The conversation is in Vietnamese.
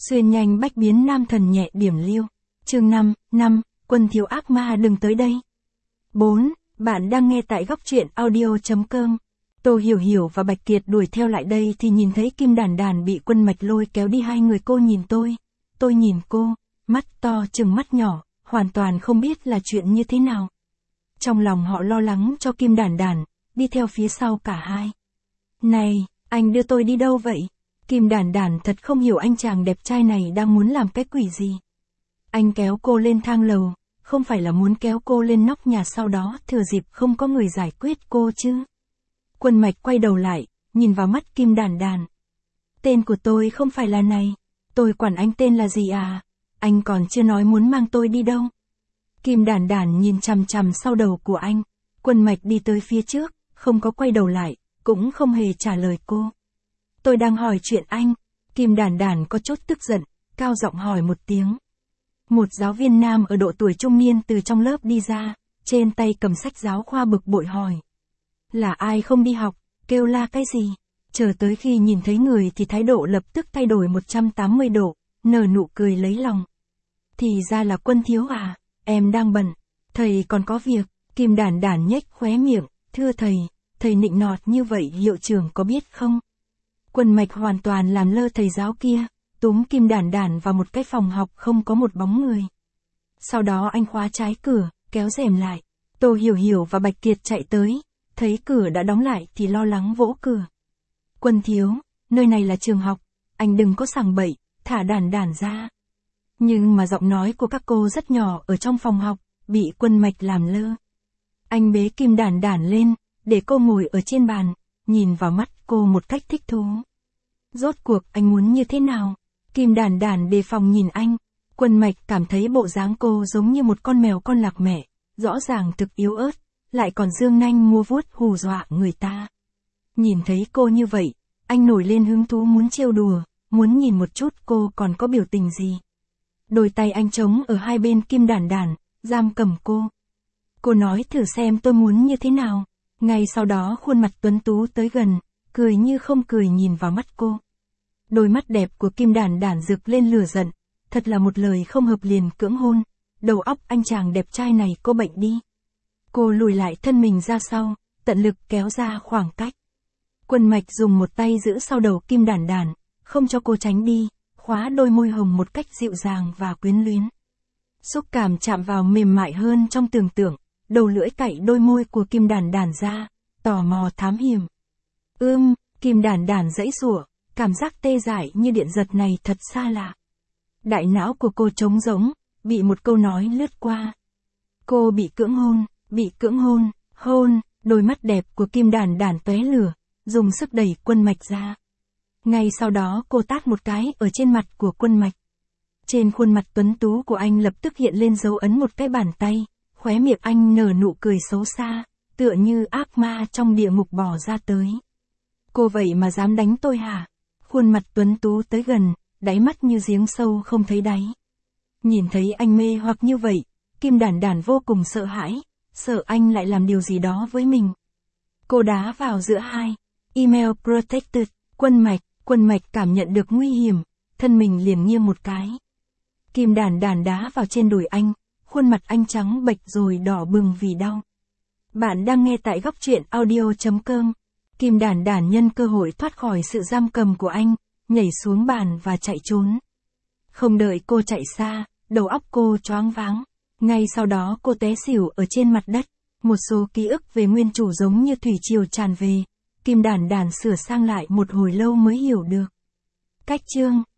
Xuyên nhanh bách biến nam thần nhẹ điểm liêu. Chương 5, quân thiếu ác ma đừng tới đây. 4. Bạn đang nghe tại góc truyện audio.com. Tô Hiểu Hiểu và Bạch Kiệt đuổi theo lại đây thì nhìn thấy Kim Đàn Đàn bị Quân Mạch lôi kéo đi. Hai người cô nhìn tôi nhìn cô, mắt to chừng mắt nhỏ, hoàn toàn không biết là chuyện như thế nào. Trong lòng họ lo lắng cho Kim Đàn Đàn, đi theo phía sau cả hai. Này, anh đưa tôi đi đâu vậy? Kim Đàn Đàn thật không hiểu anh chàng đẹp trai này đang muốn làm cái quỷ gì. Anh kéo cô lên thang lầu, không phải là muốn kéo cô lên nóc nhà sau đó thừa dịp không có người giải quyết cô chứ. Quân Mạch quay đầu lại, nhìn vào mắt Kim Đàn Đàn. Tên của tôi không phải là này, tôi quản anh tên là gì à? Anh còn chưa nói muốn mang tôi đi đâu. Kim Đàn Đàn nhìn chằm chằm sau đầu của anh. Quân Mạch đi tới phía trước, không có quay đầu lại, cũng không hề trả lời cô. Tôi đang hỏi chuyện anh. Kim Đàn Đàn có chút tức giận, cao giọng hỏi một tiếng. Một giáo viên nam ở độ tuổi trung niên từ trong lớp đi ra, trên tay cầm sách giáo khoa bực bội hỏi. Là ai không đi học, kêu la cái gì? Chờ tới khi nhìn thấy người thì thái độ lập tức thay đổi 180 độ, nở nụ cười lấy lòng. Thì ra là Quân thiếu à, em đang bận, thầy còn có việc. Kim Đàn Đàn nhếch khóe miệng, thưa thầy nịnh nọt như vậy hiệu trưởng có biết không? Quân Mạch hoàn toàn làm lơ thầy giáo kia, túm Kim Đàn Đàn vào một cái phòng học không có một bóng người. Sau đó anh khóa trái cửa, kéo rèm lại. Tô Hiểu Hiểu và Bạch Kiệt chạy tới, thấy cửa đã đóng lại thì lo lắng vỗ cửa. Quân thiếu, nơi này là trường học, anh đừng có sảng bậy, thả Đàn Đàn ra. Nhưng mà giọng nói của các cô rất nhỏ ở trong phòng học, bị Quân Mạch làm lơ. Anh bế Kim Đàn Đàn lên, để cô ngồi ở trên bàn, nhìn vào mắt cô một cách thích thú. Rốt cuộc anh muốn như thế nào? Kim Đàn Đàn đề phòng nhìn anh. Quân Mạch cảm thấy bộ dáng cô giống như một con mèo con lạc mẹ, rõ ràng thực yếu ớt, lại còn dương nanh mua vuốt hù dọa người ta. Nhìn thấy cô như vậy, anh nổi lên hứng thú muốn trêu đùa, muốn nhìn một chút cô còn có biểu tình gì. Đôi tay anh trống ở hai bên Kim Đàn Đàn, giam cầm cô. Cô nói thử xem tôi muốn như thế nào. Ngay sau đó khuôn mặt tuấn tú tới gần, cười như không cười nhìn vào mắt cô. Đôi mắt đẹp của Kim Đàn Đàn rực lên lửa giận, thật là một lời không hợp liền cưỡng hôn, đầu óc anh chàng đẹp trai này có bệnh đi. Cô lùi lại thân mình ra sau, tận lực kéo ra khoảng cách. Quân Mạch dùng một tay giữ sau đầu Kim Đàn Đàn, không cho cô tránh đi, khóa đôi môi hồng một cách dịu dàng và quyến luyến. Xúc cảm chạm vào mềm mại hơn trong tưởng tượng, đầu lưỡi cạy đôi môi của Kim Đàn Đàn ra, tò mò thám hiểm. Kim Đàn Đàn giãy giụa, cảm giác tê dại như điện giật này thật xa lạ. Đại não của cô trống rỗng, bị một câu nói lướt qua. Cô bị cưỡng hôn, đôi mắt đẹp của Kim Đàn Đàn tóe lửa, dùng sức đẩy Quân Mạch ra. Ngay sau đó cô tát một cái ở trên mặt của Quân Mạch. Trên khuôn mặt tuấn tú của anh lập tức hiện lên dấu ấn một cái bàn tay, khóe miệng anh nở nụ cười xấu xa, tựa như ác ma trong địa ngục bò ra tới. Cô vậy mà dám đánh tôi hả? Khuôn mặt tuấn tú tới gần, đáy mắt như giếng sâu không thấy đáy. Nhìn thấy anh mê hoặc như vậy, Kim Đàn Đàn vô cùng sợ hãi, sợ anh lại làm điều gì đó với mình. Cô đá vào giữa hai. Email protected. Quân Mạch cảm nhận được nguy hiểm, thân mình liền nghiêng một cái. Kim Đàn Đàn đá vào trên đùi anh, khuôn mặt anh trắng bệch rồi đỏ bừng vì đau. Bạn đang nghe tại góc truyện audio.com. Kim Đàn Đàn nhân cơ hội thoát khỏi sự giam cầm của anh, nhảy xuống bàn và chạy trốn. Không đợi cô chạy xa, đầu óc cô choáng váng. Ngay sau đó cô té xỉu ở trên mặt đất. Một số ký ức về nguyên chủ giống như thủy triều tràn về. Kim Đàn Đàn sửa sang lại một hồi lâu mới hiểu được. Cách chương